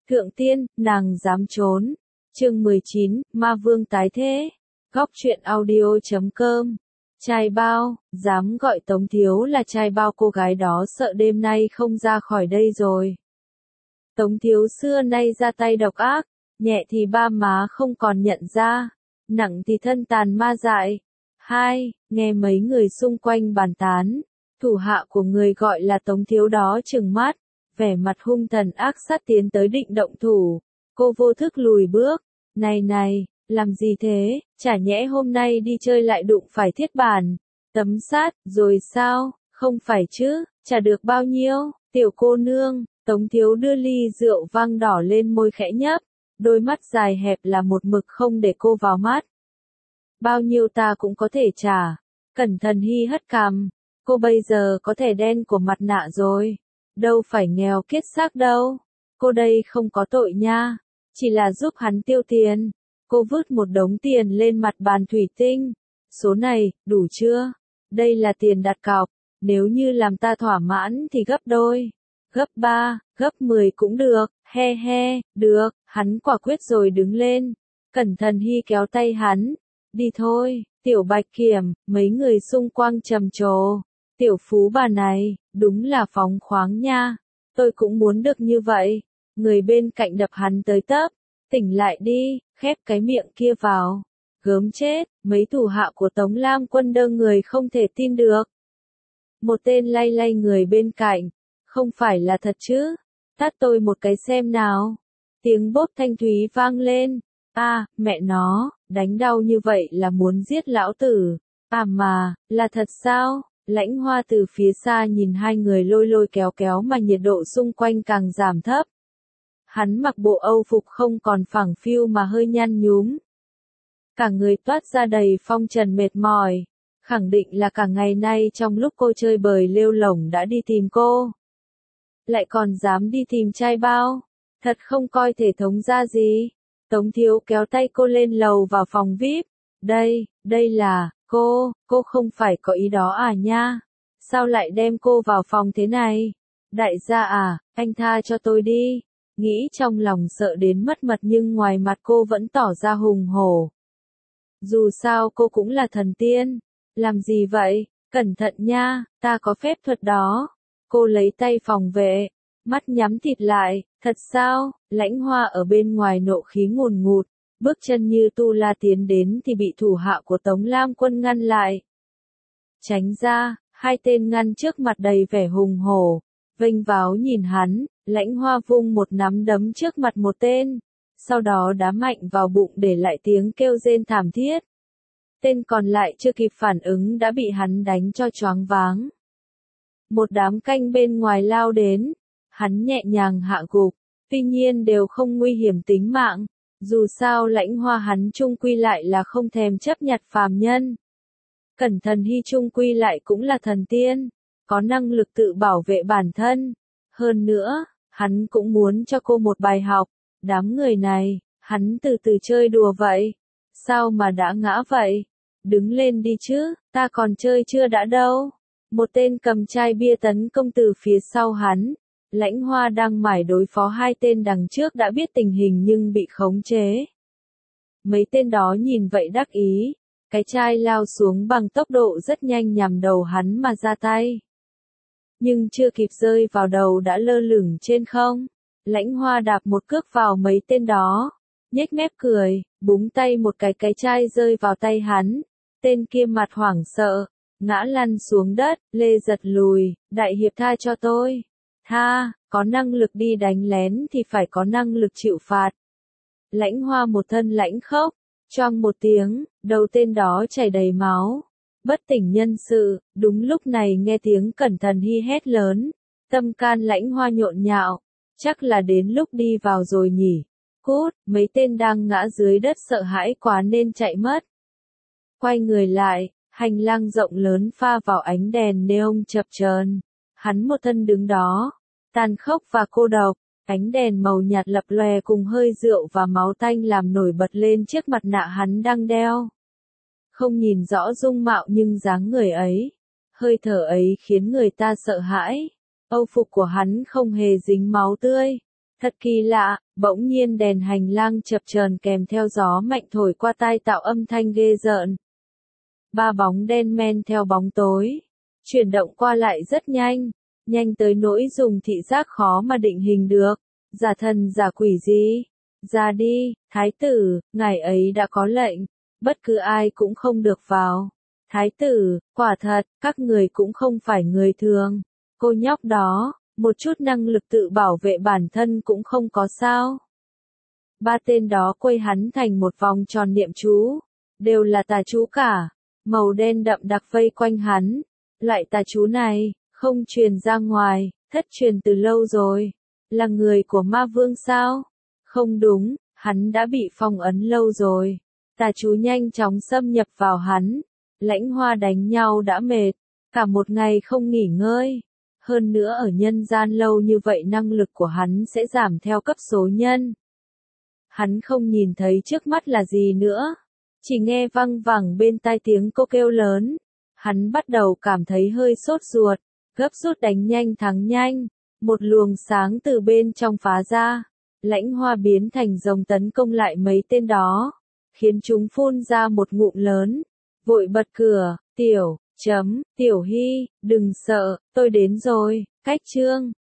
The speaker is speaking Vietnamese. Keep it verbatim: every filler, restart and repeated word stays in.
Thượng tiên, nàng dám trốn. Chương mười chín, Ma Vương tái thế. Góc truyện audio chấm com. Trai bao, dám gọi Tống Thiếu là trai bao, cô gái đó sợ đêm nay không ra khỏi đây rồi. Tống Thiếu xưa nay ra tay độc ác, nhẹ thì ba má không còn nhận ra, nặng thì thân tàn ma dại. Hai, nghe mấy người xung quanh bàn tán, thủ hạ của người gọi là Tống Thiếu đó trừng mắt, vẻ mặt hung thần ác sát tiến tới định động thủ. Cô vô thức lùi bước. Này này, làm gì thế, chả nhẽ hôm nay đi chơi lại đụng phải thiết bản, tấm sát, rồi sao, không phải chứ, chả được bao nhiêu, tiểu cô nương. Tống Thiếu đưa ly rượu vang đỏ lên môi khẽ nhấp, đôi mắt dài hẹp là một mực không để cô vào mắt. Bao nhiêu ta cũng có thể trả. Cẩn Thận Hy hất cằm, cô bây giờ có thẻ đen của mặt nạ rồi, đâu phải nghèo kiết xác đâu, cô đây không có tội nha, chỉ là giúp hắn tiêu tiền. Cô vứt một đống tiền lên mặt bàn thủy tinh, số này, đủ chưa? Đây là tiền đặt cọc, nếu như làm ta thỏa mãn thì gấp đôi, gấp ba, gấp mười cũng được, he he, được, hắn quả quyết rồi đứng lên. Cẩn Thận Hy kéo tay hắn, đi thôi, tiểu bạch kiểm. Mấy người xung quanh trầm trồ, tiểu phú bà này, đúng là phóng khoáng nha, tôi cũng muốn được như vậy. Người bên cạnh đập hắn tới tấp, tỉnh lại đi, khép cái miệng kia vào, gớm chết. Mấy thủ hạ của Tống Lam Quân đơ người không thể tin được. Một tên lay lay người bên cạnh, không phải là thật chứ, tát tôi một cái xem nào. Tiếng bốp thanh thúy vang lên, a à, mẹ nó, đánh đau như vậy là muốn giết lão tử, à mà, là thật sao? Lãnh Hoa từ phía xa nhìn hai người lôi lôi kéo kéo mà nhiệt độ xung quanh càng giảm thấp. Hắn mặc bộ âu phục không còn phẳng phiu mà hơi nhăn nhúm. Cả người toát ra đầy phong trần mệt mỏi, khẳng định là cả ngày nay trong lúc cô chơi bời lêu lổng đã đi tìm cô. Lại còn dám đi tìm trai bao, thật không coi thể thống ra gì. Tống Thiếu kéo tay cô lên lầu vào phòng vi ai pi. Đây, đây là, cô, cô không phải có ý đó à nha? Sao lại đem cô vào phòng thế này? Đại gia à, anh tha cho tôi đi. Nghĩ trong lòng sợ đến mất mật nhưng ngoài mặt cô vẫn tỏ ra hùng hổ. Dù sao cô cũng là thần tiên. Làm gì vậy? Cẩn thận nha, ta có phép thuật đó. Cô lấy tay phòng vệ, mắt nhắm thịt lại. Thật sao? Lãnh Hoa ở bên ngoài nộ khí ngùn ngụt, bước chân như tu la tiến đến thì bị thủ hạ của Tống Lam Quân ngăn lại. Tránh ra. Hai tên ngăn trước mặt đầy vẻ hùng hổ, vênh váo nhìn hắn. Lãnh Hoa vung một nắm đấm trước mặt một tên, sau đó đá mạnh vào bụng để lại tiếng kêu rên thảm thiết. Tên còn lại chưa kịp phản ứng đã bị hắn đánh cho choáng váng. Một đám canh bên ngoài lao đến, hắn nhẹ nhàng hạ gục, tuy nhiên đều không nguy hiểm tính mạng, dù sao Lãnh Hoa hắn chung quy lại là không thèm chấp nhặt phàm nhân. Cẩn Thận Hy chung quy lại cũng là thần tiên, có năng lực tự bảo vệ bản thân. Hơn nữa, hắn cũng muốn cho cô một bài học. Đám người này, hắn từ từ chơi đùa vậy. Sao mà đã ngã vậy? Đứng lên đi chứ, ta còn chơi chưa đã đâu. Một tên cầm chai bia tấn công từ phía sau hắn. Lãnh Hoa đang mải đối phó hai tên đằng trước đã biết tình hình nhưng bị khống chế. Mấy tên đó nhìn vậy đắc ý. Cái chai lao xuống bằng tốc độ rất nhanh nhằm đầu hắn mà ra tay. Nhưng chưa kịp rơi vào đầu đã lơ lửng trên không. Lãnh Hoa đạp một cước vào mấy tên đó, nhếch mép cười, búng tay một cái cái chai rơi vào tay hắn. Tên kia mặt hoảng sợ, ngã lăn xuống đất. Lê Giật lùi, đại hiệp tha cho tôi. Tha, có năng lực đi đánh lén thì phải có năng lực chịu phạt. Lãnh Hoa một thân lãnh khốc, choang một tiếng, đầu tên đó chảy đầy máu, bất tỉnh nhân sự. Đúng lúc này nghe tiếng Cẩn Thận Hy hét lớn, tâm can Lãnh Hoa nhộn nhạo, chắc là đến lúc đi vào rồi nhỉ. Cút, mấy tên đang ngã dưới đất sợ hãi quá nên chạy mất. Quay người lại, hành lang rộng lớn pha vào ánh đèn neon chập chờn. Hắn một thân đứng đó, tàn khốc và cô độc. Ánh đèn màu nhạt lập lòe cùng hơi rượu và máu tanh làm nổi bật lên chiếc mặt nạ hắn đang đeo. Không nhìn rõ dung mạo nhưng dáng người ấy, hơi thở ấy khiến người ta sợ hãi. Âu phục của hắn không hề dính máu tươi, Thật kỳ lạ, bỗng nhiên đèn hành lang chập chờn kèm theo gió mạnh thổi qua tai tạo âm thanh ghê rợn. Ba bóng đen men theo bóng tối, chuyển động qua lại rất nhanh, nhanh tới nỗi dùng thị giác khó mà định hình được. Giả thần giả quỷ gì? Ra đi, thái tử, ngài ấy đã có lệnh, bất cứ ai cũng không được vào. Thái tử, quả thật, các người cũng không phải người thường. Cô nhóc đó, một chút năng lực tự bảo vệ bản thân cũng không có sao. Ba tên đó quây hắn thành một vòng tròn niệm chú, đều là tà chú cả, màu đen đậm đặc vây quanh hắn. Loại tà chú này, không truyền ra ngoài, thất truyền từ lâu rồi. Là người của ma vương sao? Không đúng, hắn đã bị phong ấn lâu rồi. Tà chú nhanh chóng xâm nhập vào hắn. Lãnh Hoa đánh nhau đã mệt, cả một ngày không nghỉ ngơi. Hơn nữa ở nhân gian lâu như vậy năng lực của hắn sẽ giảm theo cấp số nhân. Hắn không nhìn thấy trước mắt là gì nữa, chỉ nghe văng vẳng bên tai tiếng cô kêu lớn. Hắn bắt đầu cảm thấy hơi sốt ruột, gấp rút đánh nhanh thắng nhanh. Một luồng sáng từ bên trong phá ra, Lãnh Hoa biến thành rồng tấn công lại mấy tên đó, khiến chúng phun ra một ngụm lớn, vội bật cửa, tiểu, chấm, tiểu hy, đừng sợ, tôi đến rồi, cách chương.